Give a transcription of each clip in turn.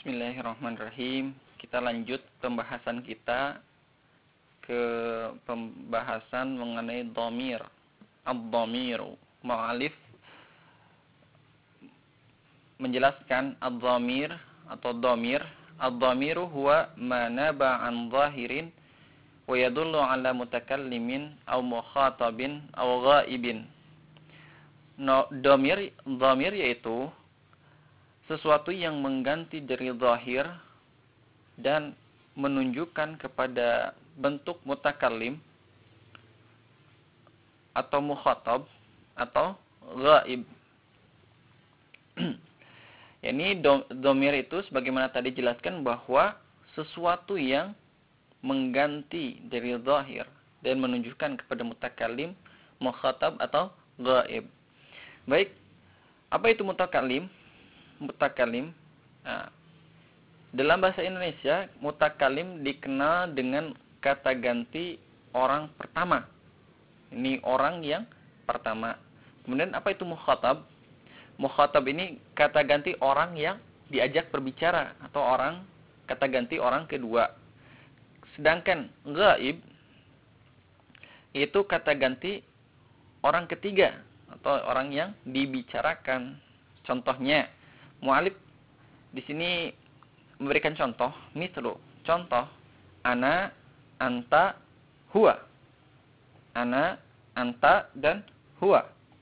Bismillahirrahmanirrahim. Kita lanjut pembahasan kita ke pembahasan mengenai dhamir. Ad-dhamiru. Mu'alif menjelaskan ad-dhamir atau dhamir. Ad-dhamiru huwa ma naba an zahirin wa yadullu ala mutakallimin aw mukhatabin aw ghaibin. Dhamir yaitu sesuatu yang mengganti dari zahir dan menunjukkan kepada bentuk mutakallim atau mukhatab atau ghaib. Ini dhamir itu sebagaimana tadi jelaskan bahwa sesuatu yang mengganti dari zahir dan menunjukkan kepada mutakallim, mukhatab atau ghaib. Baik, apa itu mutakallim? Mutakallim. Nah, dalam bahasa Indonesia, mutakallim dikenal dengan kata ganti orang pertama. Ini orang yang pertama. Kemudian apa itu mukhatab? Mukhatab ini kata ganti orang yang diajak berbicara atau orang kata ganti orang kedua. Sedangkan ghaib itu kata ganti orang ketiga atau orang yang dibicarakan. Contohnya, mu'alif di sini memberikan contoh, contoh, ana, anta, huwa. Ana, anta, dan huwa.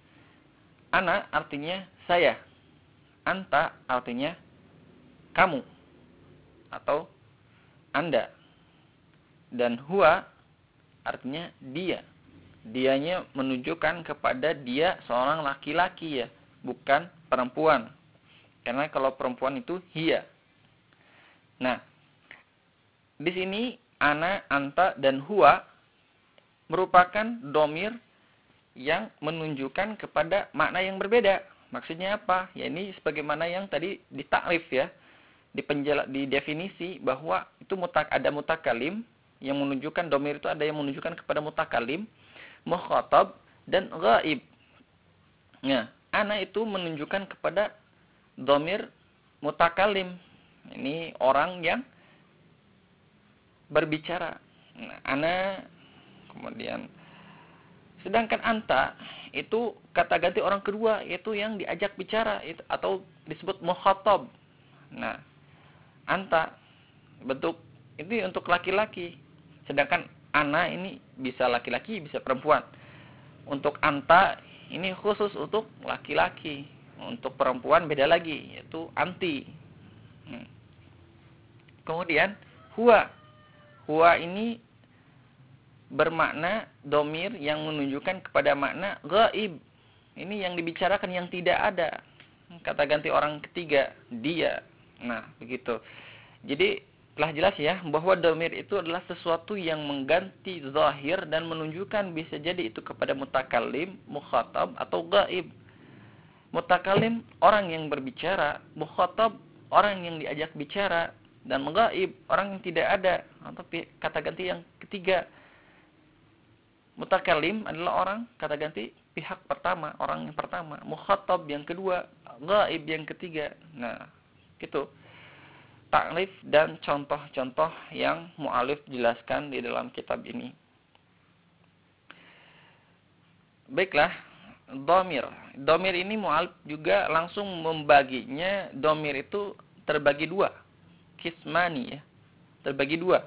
Ana artinya saya. Anta artinya kamu atau anda. Dan huwa artinya dia. Dianya menunjukkan kepada dia seorang laki-laki ya, bukan perempuan. Karena kalau perempuan itu hiya. Nah, di sini ana, anta, dan huwa merupakan dhamir yang menunjukkan kepada makna yang berbeda. Maksudnya apa? Ya ini sebagaimana yang tadi ditakrif ya, di definisi bahwa itu ada mutakalim yang menunjukkan dhamir itu ada yang menunjukkan kepada mutakalim, mukhatab, dan ghaib. Nah, ana itu menunjukkan kepada dhamir mutakalim. Ini orang yang berbicara. Nah, ana, kemudian sedangkan anta itu kata ganti orang kedua, yaitu yang diajak bicara atau disebut mukhatab. Nah, anta bentuk ini untuk laki-laki. Sedangkan ana ini bisa laki-laki, bisa perempuan. Untuk anta ini khusus untuk laki-laki. Untuk perempuan beda lagi, yaitu anti. Kemudian huwa. Huwa ini bermakna dhamir yang menunjukkan kepada makna ghaib. Ini yang dibicarakan yang tidak ada. Kata ganti orang ketiga, dia. Nah, begitu. Jadi telah jelas ya bahwa dhamir itu adalah sesuatu yang mengganti zahir dan menunjukkan bisa jadi itu kepada mutakallim, mukhatab atau ghaib. Mutakallim orang yang berbicara, mukhatab orang yang diajak bicara, dan ghaib orang yang tidak ada atau kata ganti yang ketiga. Mutakallim adalah orang kata ganti pihak pertama, orang yang pertama, mukhatab yang kedua, ghaib yang ketiga. Nah, gitu. Takrif dan contoh-contoh yang mu'alif jelaskan di dalam kitab ini. Baiklah, dhamir. Dhamir ini mu'alif juga langsung membaginya. Dhamir itu terbagi dua. Kismani ya. Terbagi dua.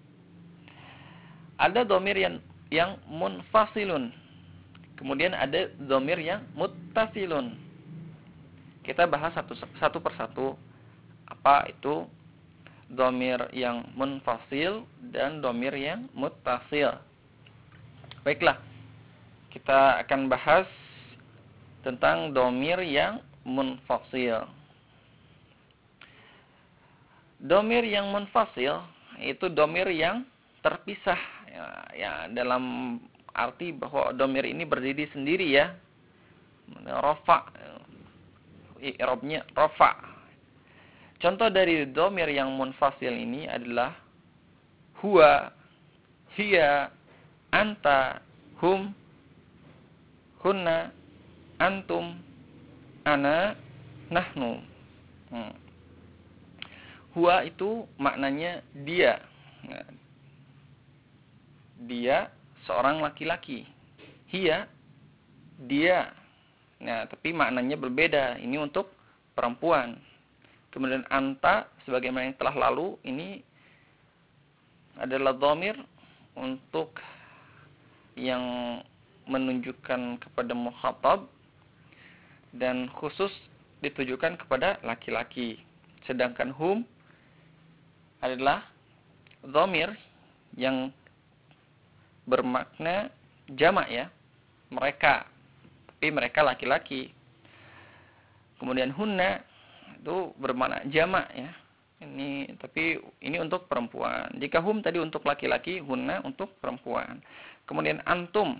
Ada dhamir yang munfasilun. Kemudian ada dhamir yang muttasilun. Kita bahas satu persatu. Apa itu dhamir yang munfasil dan dhamir yang muttasil. Baiklah, kita akan bahas tentang dhamir yang munfasil. Dhamir yang munfasil itu dhamir yang terpisah ya, dalam arti bahwa dhamir ini berdiri sendiri ya. Rafa, i'rabnya rafa. Contoh dari dhamir yang munfasil ini adalah huwa, hiya, anta, hum, hunna, antum, ana, nahnu. Huwa itu maknanya dia. Nah, dia seorang laki-laki. Hiya, dia. Nah, tapi maknanya berbeda. Ini untuk perempuan. Kemudian anta, sebagaimana yang telah lalu, ini adalah dhamir untuk yang menunjukkan kepada mukhatab dan khusus ditujukan kepada laki-laki. Sedangkan hum adalah dhamir yang bermakna jamak ya. Mereka. Tapi mereka laki-laki. Kemudian hunna itu bermakna jamak ya. Tapi ini untuk perempuan. Jika hum tadi untuk laki-laki, hunna untuk perempuan. Kemudian antum.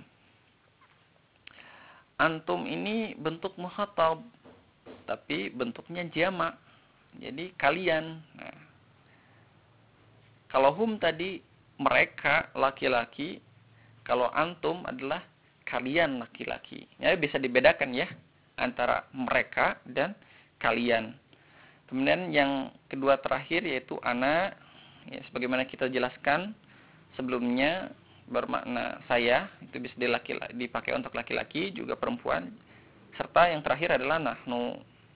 Antum ini bentuk mukhatab, tapi bentuknya jamak. Jadi kalian. Nah, kalau hum tadi mereka laki-laki, kalau antum adalah kalian laki-laki. Ya bisa dibedakan ya antara mereka dan kalian. Kemudian yang kedua terakhir yaitu ana, ya, sebagaimana kita jelaskan sebelumnya bermakna saya, itu bisa dipakai untuk laki-laki juga perempuan. Serta yang terakhir adalah nahnu,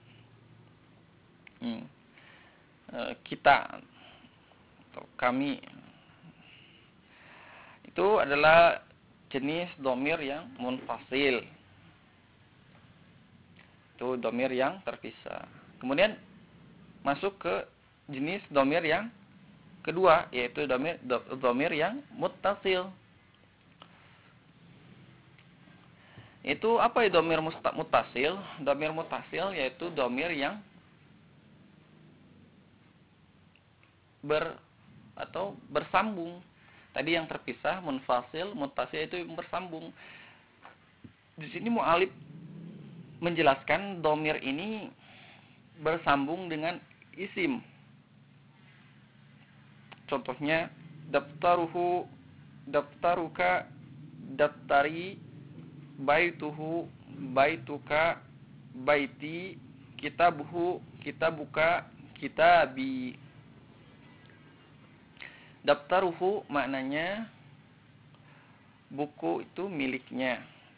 kita atau kami. Itu adalah jenis dhamir yang munfasil. Itu dhamir yang terpisah. Kemudian masuk ke jenis dhamir yang kedua, yaitu dhamir yang muttasil. Itu apa ya dhamir muttasil? Dhamir muttasil yaitu dhamir yang bersambung. Tadi yang terpisah, munfasil, muttasil itu yang bersambung. Di sini mu'alif menjelaskan dhamir ini bersambung dengan isim. Contohnya daftaruhu, daftaruka, daftari, baituhu, baituka, baiti, kitabuhu, kitabuka, kitabi. Daftaruhu maknanya buku itu miliknya.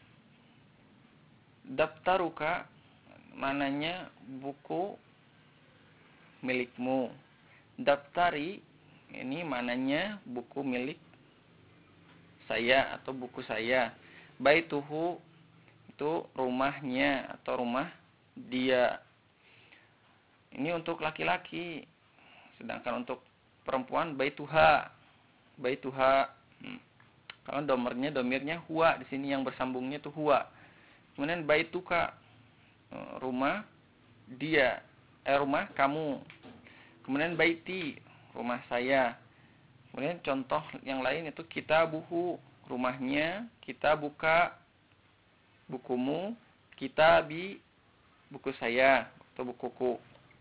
Daftaruka maknanya buku milikmu. Daftari ini maknanya buku milik saya atau buku saya. Baituhu itu rumahnya atau rumah dia. Ini untuk laki-laki. Sedangkan untuk perempuan baituha. Baituha. Kalau domirnya huwa, di sini yang bersambungnya itu huwa. Kemudian baituka, rumah dia, rumah kamu. Kemudian baiti, rumah saya. Kemudian contoh yang lain itu kitabuhu, rumahnya, kitabuka, bukumu, kitabi, buku saya atau bukuku.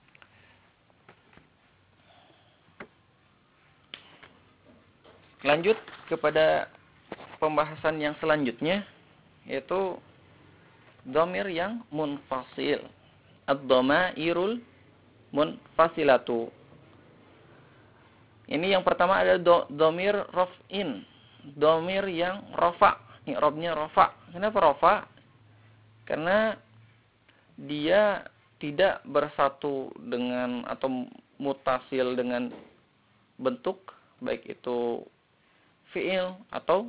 Lanjut kepada pembahasan yang selanjutnya, yaitu dhamir yang munfasil. Ad-dhamairul munfasilatu. Ini yang pertama ada dhamir raf'in. Dhamir yang rafa'. I'rabnya rafa'. Kenapa rafa'? Karena dia tidak bersatu dengan atau mutasil dengan bentuk, baik itu fi'il atau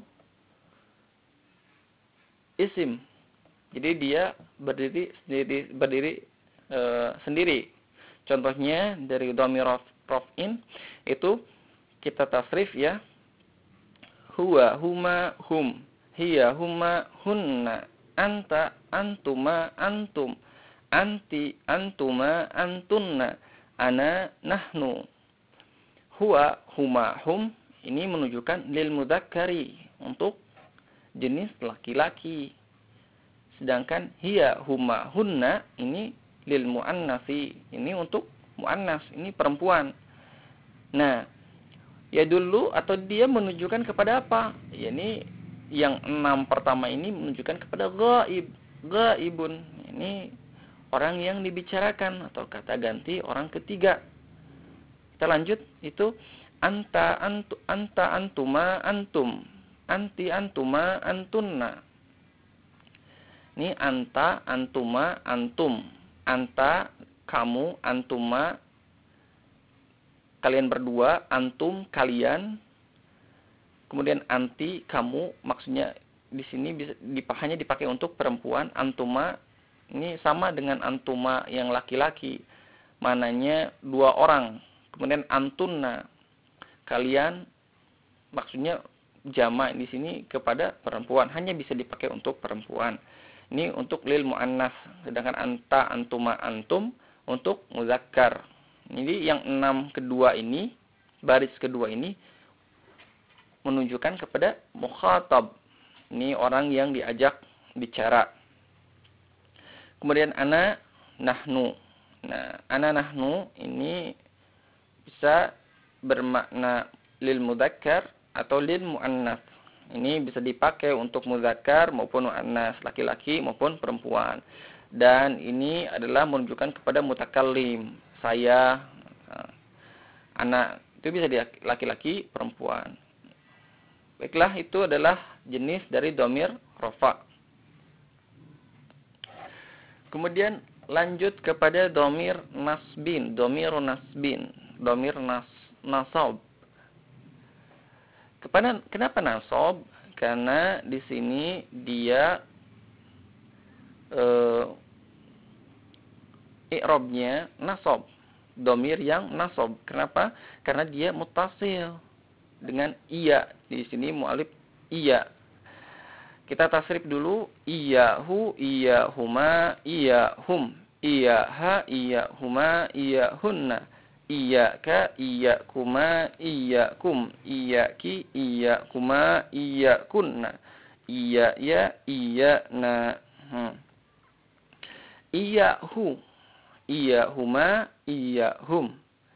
isim. Jadi dia berdiri sendiri. Contohnya dari dhamir raf'in itu kita tasrif ya. Huwa, huma, hum. Hiya, huma, hunna. Anta, antuma, antum. Anti, antuma, antunna. Ana, nahnu. Huwa, huma, hum. Ini menunjukkan lil mudzakkari, untuk jenis laki-laki. Sedangkan hiya, huma, hunna ini lil muannasi, ini untuk muannas, ini perempuan. Nah, ya dulu atau dia menunjukkan kepada apa? Ya, ini yang 6 pertama ini menunjukkan kepada ghaib, ghaibun. Ini orang yang dibicarakan atau kata ganti orang ketiga. Kita lanjut, itu anta antuma antum, anti antuma antunna. Ini anta antuma antum, anta kamu, antuma kalian berdua, antum kalian, kemudian anti kamu, maksudnya di sini bisa hanya dipakai untuk perempuan. Antuma ini sama dengan antuma yang laki-laki, mananya 2 orang. Kemudian antunna kalian, maksudnya jama' di sini kepada perempuan, hanya bisa dipakai untuk perempuan. Ini untuk lil muannas, sedangkan anta antuma antum untuk muzakkar. Jadi yang 6 kedua ini, baris kedua ini menunjukkan kepada mukhatab. Ini orang yang diajak bicara. Kemudian ana nahnu. Nah, ana nahnu ini bisa bermakna lil mudzakkar atau lil muannas. Ini bisa dipakai untuk muzakkar maupun muannas, laki-laki maupun perempuan. Dan ini adalah menunjukkan kepada mutakallim. Saya, anak, itu bisa di laki-laki, perempuan. Baiklah, itu adalah jenis dari dhamir rafa. Kemudian lanjut kepada dhamir nasbin, dhamirun nasbin, dhamir nasab. Kenapa nasab? Karena di sini dia i'rabnya nasab, dhamir yang nasab. Kenapa? Karena dia muttasil dengan iya. Di sini mu'alif iya. Kita tasrif dulu, iyahu, iyahuma, iyahum, iyaha, iyahuma, iyahunna, iyaka, iyakuma, iyakum, iyaki, iyakuma, iyakunna, iyaya, iyana. Iyahu, iyahuma, iyahum.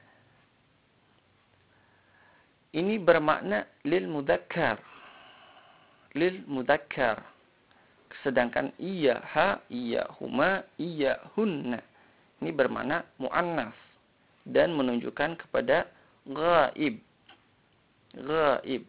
Ini bermakna lil mudzakkar. Lil mudzakkar. Sedangkan iyaha, iyahuma, iyahunna. Ini bermakna muannas dan menunjukkan kepada ghaib. Ghaib.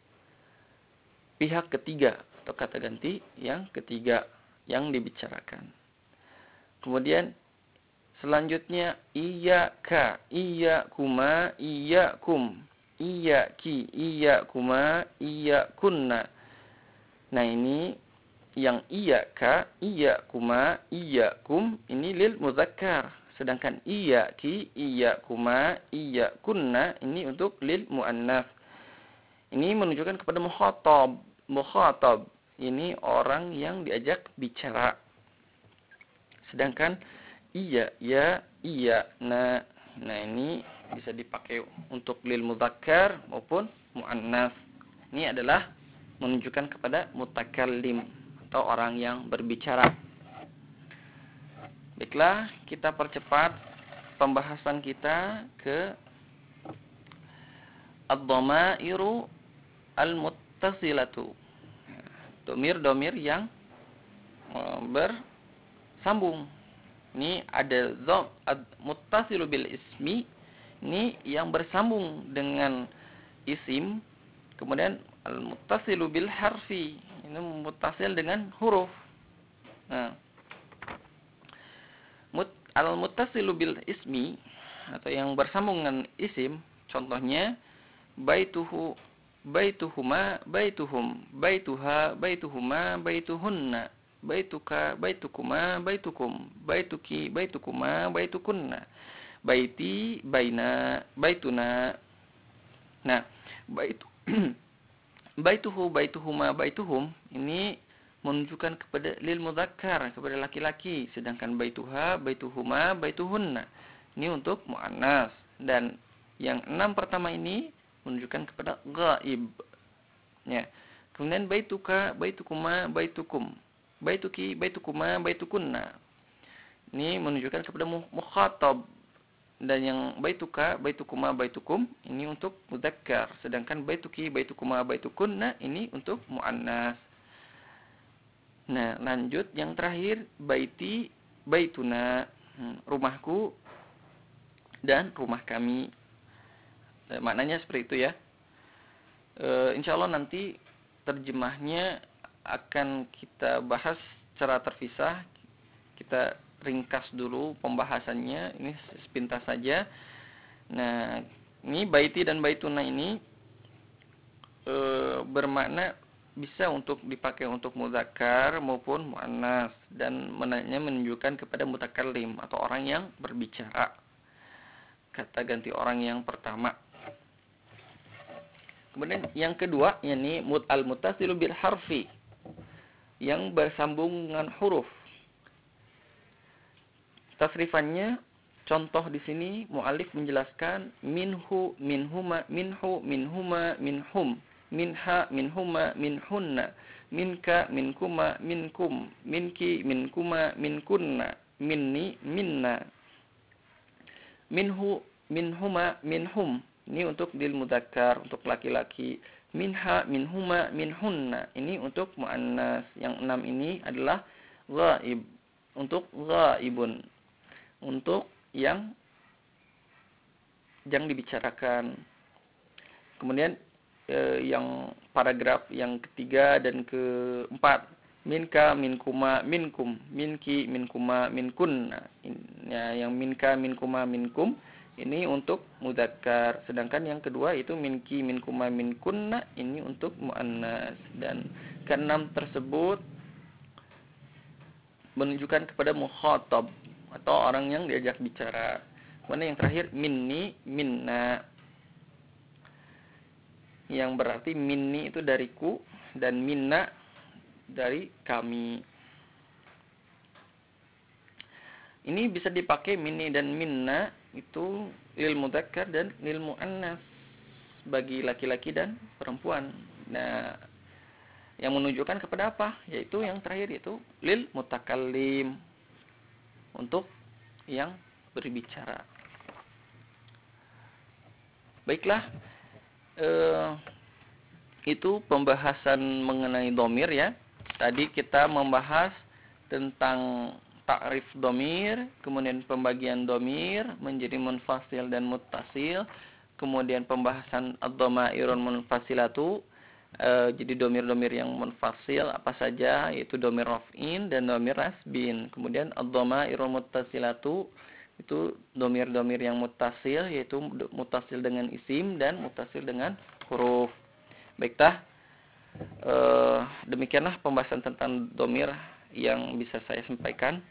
Pihak ketiga atau kata ganti yang ketiga yang dibicarakan. Kemudian selanjutnya iyyaka, iyyakuma, iyyakum, iyyaki, iyyakuma, iyyakunna. Nah, ini yang iyyaka, iyyakuma, iyyakum ini lil muzakkar. Sedangkan iyyaki, iyyakuma, iyyakunna ini untuk lil muannas. Ini menunjukkan kepada mukhatab. Mukhatab ini orang yang diajak bicara. Sedangkan iya, ya, iya, nah ini bisa dipakai untuk lil mudzakkar maupun muannas. Ini adalah menunjukkan kepada mutakallim atau orang yang berbicara. Baiklah, kita percepat pembahasan kita ke ad-dhamairu al-muttasilatu. Domir-domir yang bersambung. Ini ada muttasilu bil ismi, ini yang bersambung dengan isim. Kemudian al-muttasilu bil harfi, ini muttasil dengan huruf. Nah, al-muttasilu bil ismi atau yang bersambung dengan isim, contohnya baituhu, baituhuma, baituhum, baituha, baituhuma, baituhunna, baituka, baitukuma, baitukum, baituki, baitukuma, baitukunna, baiti, baina, baituna. Nah, baituhu, baituhuma, baituhum ini menunjukkan kepada lil mudzakkar, kepada laki-laki, sedangkan baituha, baituhuma, baituhunna ini untuk muannas. Dan yang 6 pertama ini menunjukkan kepada ghaib. Ya. Kemudian baituka, baitukuma, baitukum, baituki, baitukuma, baitukunna. Ini menunjukkan kepada mukhatab. Dan yang baituka, baitukuma, baitukum ini untuk mudzakkar, sedangkan baituki, baitukuma, baitukunna ini untuk muannas. Nah, lanjut yang terakhir baiti, baituna, rumahku dan rumah kami. Maknanya seperti itu ya. Insya Allah nanti terjemahnya akan kita bahas secara terpisah. Kita ringkas dulu pembahasannya, ini sepintas saja. Nah, ini baiti dan baituna ini bermakna bisa untuk dipakai untuk mudzakkar maupun muannas, dan menunjukkan kepada mutakallim atau orang yang berbicara. Kata ganti orang yang pertama. Kemudian yang kedua, yakni al-muttasilu bil harfi, yang bersambung dengan huruf. Tasrifannya, contoh di sini muallif menjelaskan minhu, minhuma, minhu, minhuma, minhum, minha, minhuma, minhunna, minka, minkuma, minkum, minki, minkuma, minkunna, minni, minna, minhu, minhuma, minhum. Ini untuk lil mudzakkar, untuk laki-laki. Minha, minhuma, minhunna. Ini untuk muannas. Yang 6 ini adalah ghaib, untuk ghaibun, untuk yang dibicarakan. Kemudian yang paragraf yang ketiga dan keempat, minka, minkuma, minkum, minki, minkuma, minkunna. Yang minka, minkuma, minkum ini untuk mudzakkar, sedangkan yang kedua itu minki, minkuma, minkunna ini untuk muannas. Dan keenam tersebut menunjukkan kepada mukhatab atau orang yang diajak bicara. Kemudian yang terakhir minni, minna, yang berarti minni itu dariku dan minna dari kami. Ini bisa dipakai minni dan minna itu lil mudzakkar dan lil muannas, bagi laki-laki dan perempuan. Nah, yang menunjukkan kepada apa? Yaitu yang terakhir, yaitu lil mutakallim, untuk yang berbicara. Baiklah, itu pembahasan mengenai dhamir ya. Tadi kita membahas tentang ta'rif dhamir, kemudian pembagian dhamir menjadi munfasil dan muttasil, kemudian pembahasan ad-dhamairun munfasilatu, jadi dhamir-dhamir yang munfasil apa saja, yaitu dhamir raf'in dan dhamir nasbin. Kemudian ad-dhamairun muttasilatu itu dhamir-dhamir yang muttasil, yaitu muttasil dengan isim dan muttasil dengan huruf. Baiklah, demikianlah pembahasan tentang dhamir yang bisa saya sampaikan.